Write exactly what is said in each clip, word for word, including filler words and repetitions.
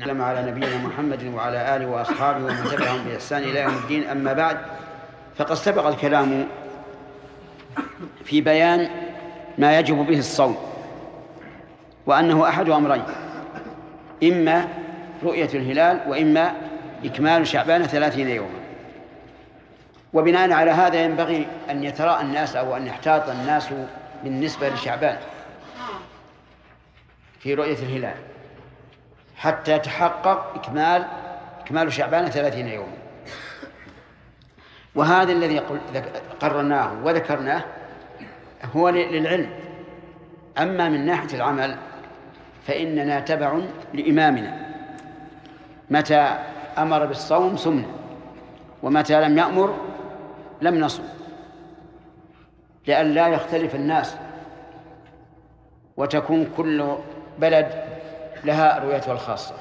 نعم على نبينا محمد وعلى آله وأصحابه ومن تبعهم بإحسان إلى يوم الدين. أما بعد، فقد سبق الكلام في بيان ما يجب به الصوم، وأنه أحد أمرين: إما رؤية الهلال وإما إكمال شعبان ثلاثين يوما. وبناء على هذا ينبغي أن يتراءى الناس أو أن يحتاط الناس بالنسبة لشعبان في رؤية الهلال حتى يتحقق إكمال إكمال شعبان ثلاثين يوما. وهذا الذي قررناه وذكرناه هو للعلم. أما من ناحية العمل فإننا تبع لإمامنا، متى أمر بالصوم صمنا، ومتى لم يأمر لم نصم، لئلا يختلف الناس وتكون كل بلد لها رؤيتها الخاصة.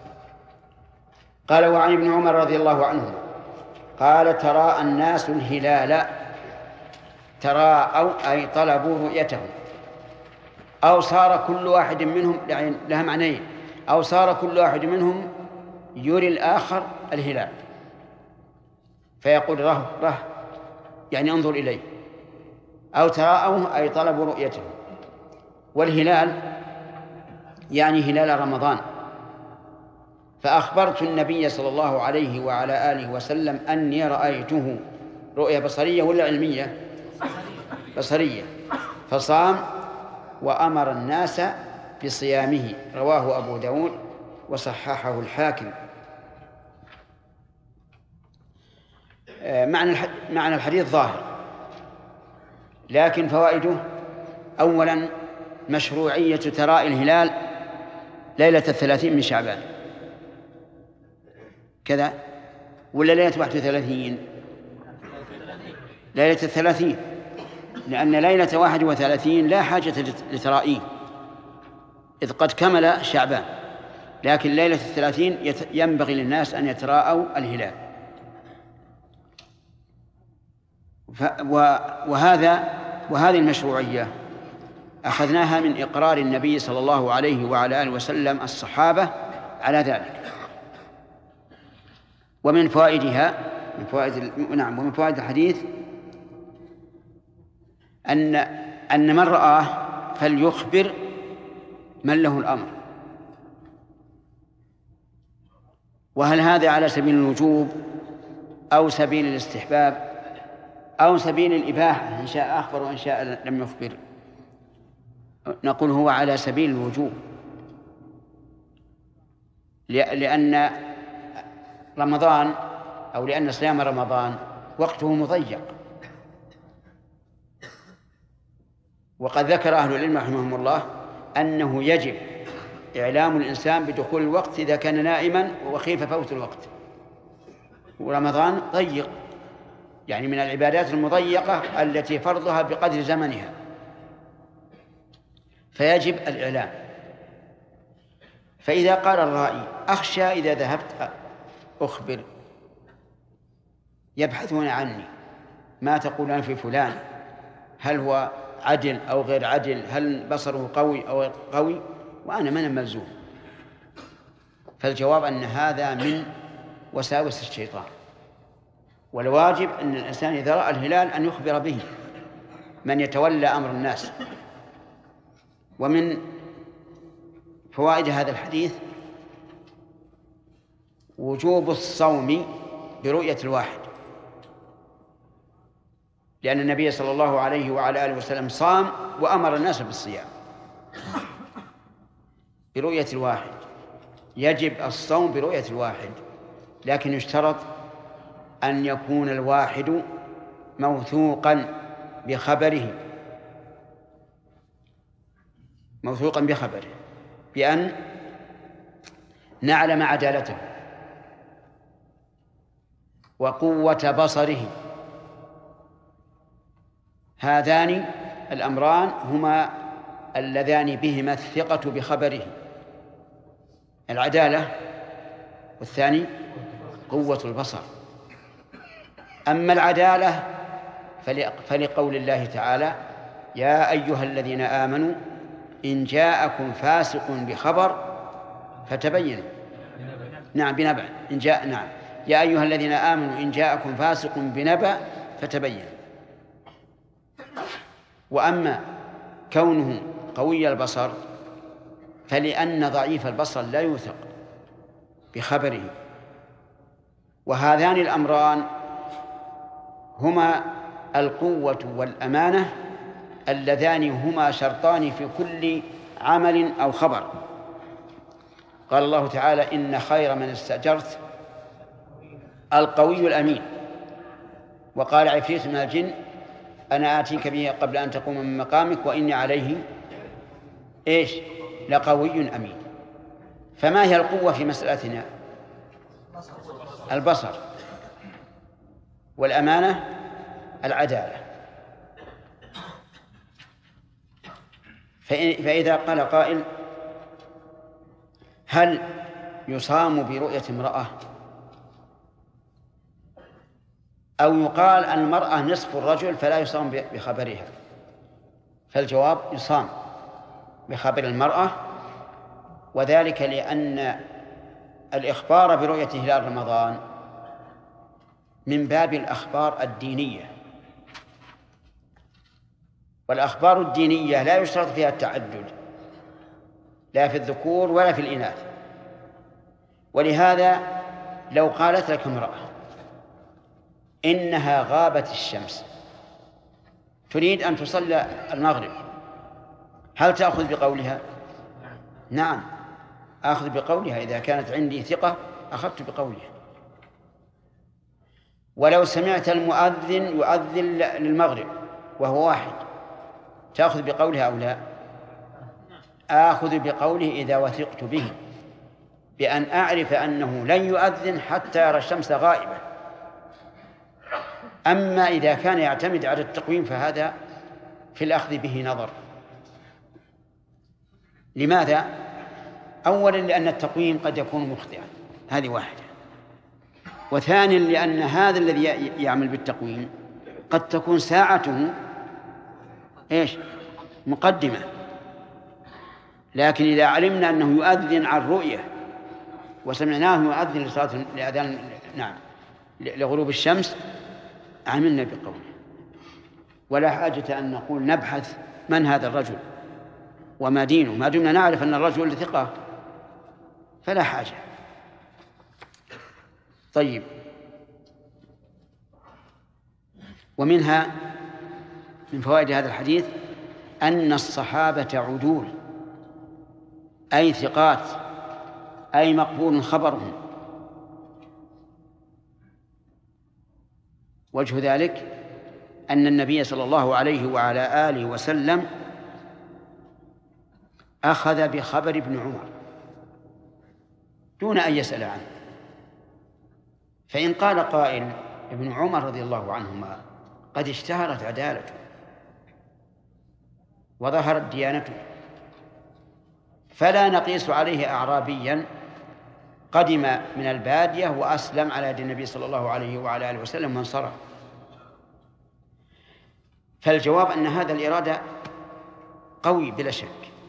قال: وعن ابن عمر رضي الله عنه قال: تراءى الناس الهلال. تراءوا أي طلبوا رؤيته، أو صار كل واحد منهم، لها معنيين: أو صار كل واحد منهم يري الآخر الهلال فيقول ره ره يعني انظر إليه، أو تراءوه أي طلبوا رؤيته. والهلال يعني هلال رمضان. فأخبرت النبي صلى الله عليه وعلى آله وسلم أني رأيته رؤية بصرية ولا علمية؟ بصرية. فصام وأمر الناس بصيامه. رواه أبو داود وصححه الحاكم. معنى الحديث ظاهر، لكن فوائده: أولا مشروعية تراءي الهلال ليلة الثلاثين من شعبان كذا، ولا ليلة واحد وثلاثين؟ ليلة الثلاثين، لأن ليلة واحد وثلاثين لا حاجة لترائيه إذ قد كمل شعبان، لكن ليلة الثلاثين ينبغي للناس أن يتراءوا الهلال. وهذا وهذه المشروعية أخذناها من إقرار النبي صلى الله عليه وعلى آله وسلم الصحابة على ذلك. ومن فوائدها من فوائد نعم ومن فوائد الحديث أن أن من رآه فليخبر من له الأمر. وهل هذا على سبيل الوجوب أو سبيل الاستحباب أو سبيل الإباحة؟ إن شاء أخبر وإن شاء لم يخبر. نقول هو على سبيل الوجوب، لأن رمضان أو لأن صيام رمضان وقته مضيق، وقد ذكر أهل العلم رحمهم الله أنه يجب إعلام الإنسان بدخول الوقت إذا كان نائما وخيف فوت الوقت. ورمضان ضيق، يعني من العبادات المضيقة التي فرضها بقدر زمنها، فيجب الإعلام. فإذا قال الرائي: أخشى إذا ذهبت أخبر يبحثون عني، ما تقولون في فلان؟ هل هو عدل أو غير عدل؟ هل بصره قوي أو قوي؟ وأنا من الملزوم. فالجواب أن هذا من وساوس الشيطان، والواجب أن الإنسان إذا رأى الهلال أن يخبر به من يتولى أمر الناس. ومن فوائد هذا الحديث وجوب الصوم برؤية الواحد، لأن النبي صلى الله عليه وعلى آله وسلم صام وأمر الناس بالصيام برؤية الواحد. يجب الصوم برؤية الواحد، لكن يشترط أن يكون الواحد موثوقا بخبره موثوقا بخبره بأن نعلم عدالته وقوة بصره. هذان الأمران هما اللذان بهما الثقة بخبره: العدالة، والثاني قوة البصر. أما العدالة فلقول الله تعالى: يا أيها الذين آمنوا إن جاءكم فاسق بخبر فتبينوا نعم بنبأ إن جاء نعم يا أيها الذين آمنوا إن جاءكم فاسق بنبأ فتبين. وأما كونه قوي البصر فلأن ضعيف البصر لا يوثق بخبره، وهذان الأمران هما القوة والأمانة اللذان هما شرطان في كل عمل أو خبر. قال الله تعالى إن خير من استأجرت القوي الأمين. وقال عفريت من الجن أنا آتيك به قبل أن تقوم من مقامك وإني عليه إيش لقوي أمين. فما هي القوة في مسألتنا؟ البصر، والأمانة العدالة. فإذا قال قائل هل يصام برؤية امرأة أو يقال أن المرأة نصف الرجل فلا يصام بخبرها؟ فالجواب يصام بخبر المرأة، وذلك لأن الإخبار برؤية هلال رمضان من باب الأخبار الدينية، والأخبار الدينية لا يشترط فيها التعدد لا في الذكور ولا في الإناث. ولهذا لو قالت لك امرأة إنها غابت الشمس تريد أن تصلي المغرب، هل تأخذ بقولها؟ نعم آخذ بقولها، إذا كانت عندي ثقة أخذت بقولها. ولو سمعت المؤذن يؤذن للمغرب وهو واحد تأخذ بقولها أو لا؟ آخذ بقوله إذا وثقت به، بأن أعرف أنه لن يؤذن حتى يرى الشمس غائبة. أما إذا كان يعتمد على التقويم فهذا في الأخذ به نظر. لماذا؟ أولا لأن التقويم قد يكون مخطئا، هذه واحدة. وثانيا لأن هذا الذي يعمل بالتقويم قد تكون ساعته إيش مقدمة، لكن إذا علمنا أنه يؤذن عن رؤية وسمعناه يؤذن لصلاة لأذان نعم لغروب الشمس عملنا بقوله، ولا حاجة أن نقول نبحث من هذا الرجل وما دينه، ما دمنا نعرف أن الرجل ثقة فلا حاجة. طيب، ومنها من فوائد هذا الحديث أن الصحابة عدول أي ثقات أي مقبول خبرهم. وجه ذلك أن النبي صلى الله عليه وعلى آله وسلم أخذ بخبر ابن عمر دون أن يسأل عنه. فإن قال قائل ابن عمر رضي الله عنهما قد اشتهرت عدالته وظهرت ديانته، فلا نقيس عليه أعرابيا قدم من البادية وأسلم على يد النبي صلى الله عليه وعلى آله وسلم وانصرف. فالجواب أن هذا الإرادة قوي بلا شك.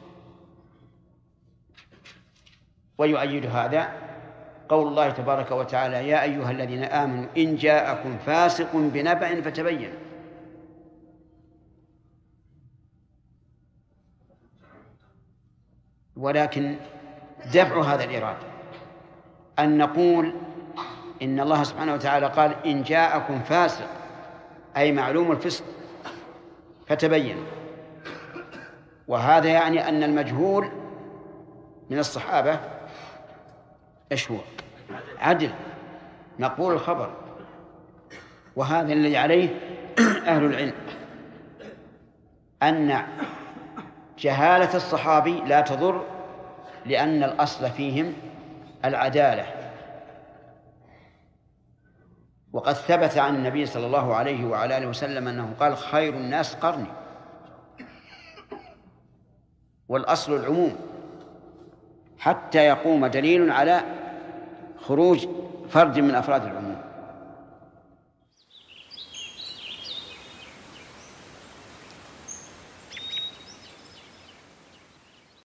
ويؤيد هذا قول الله تبارك وتعالى يا أيها الذين آمنوا إن جاءكم فاسق بنبأ فتبين. ولكن دفع هذا الإرادة أن نقول إن الله سبحانه وتعالى قال إن جاءكم فاسق أي معلوم الفسق فتبين، وهذا يعني أن المجهول من الصحابة إيش هو؟ عدل مقبول الخبر. وهذا الذي عليه أهل العلم أن جهالة الصحابي لا تضر، لأن الأصل فيهم العدالة. وقد ثبت عن النبي صلى الله عليه وعلى آله وسلم أنه قال خير الناس قرني، والأصل العموم حتى يقوم دليل على خروج فرد من أفراد العموم.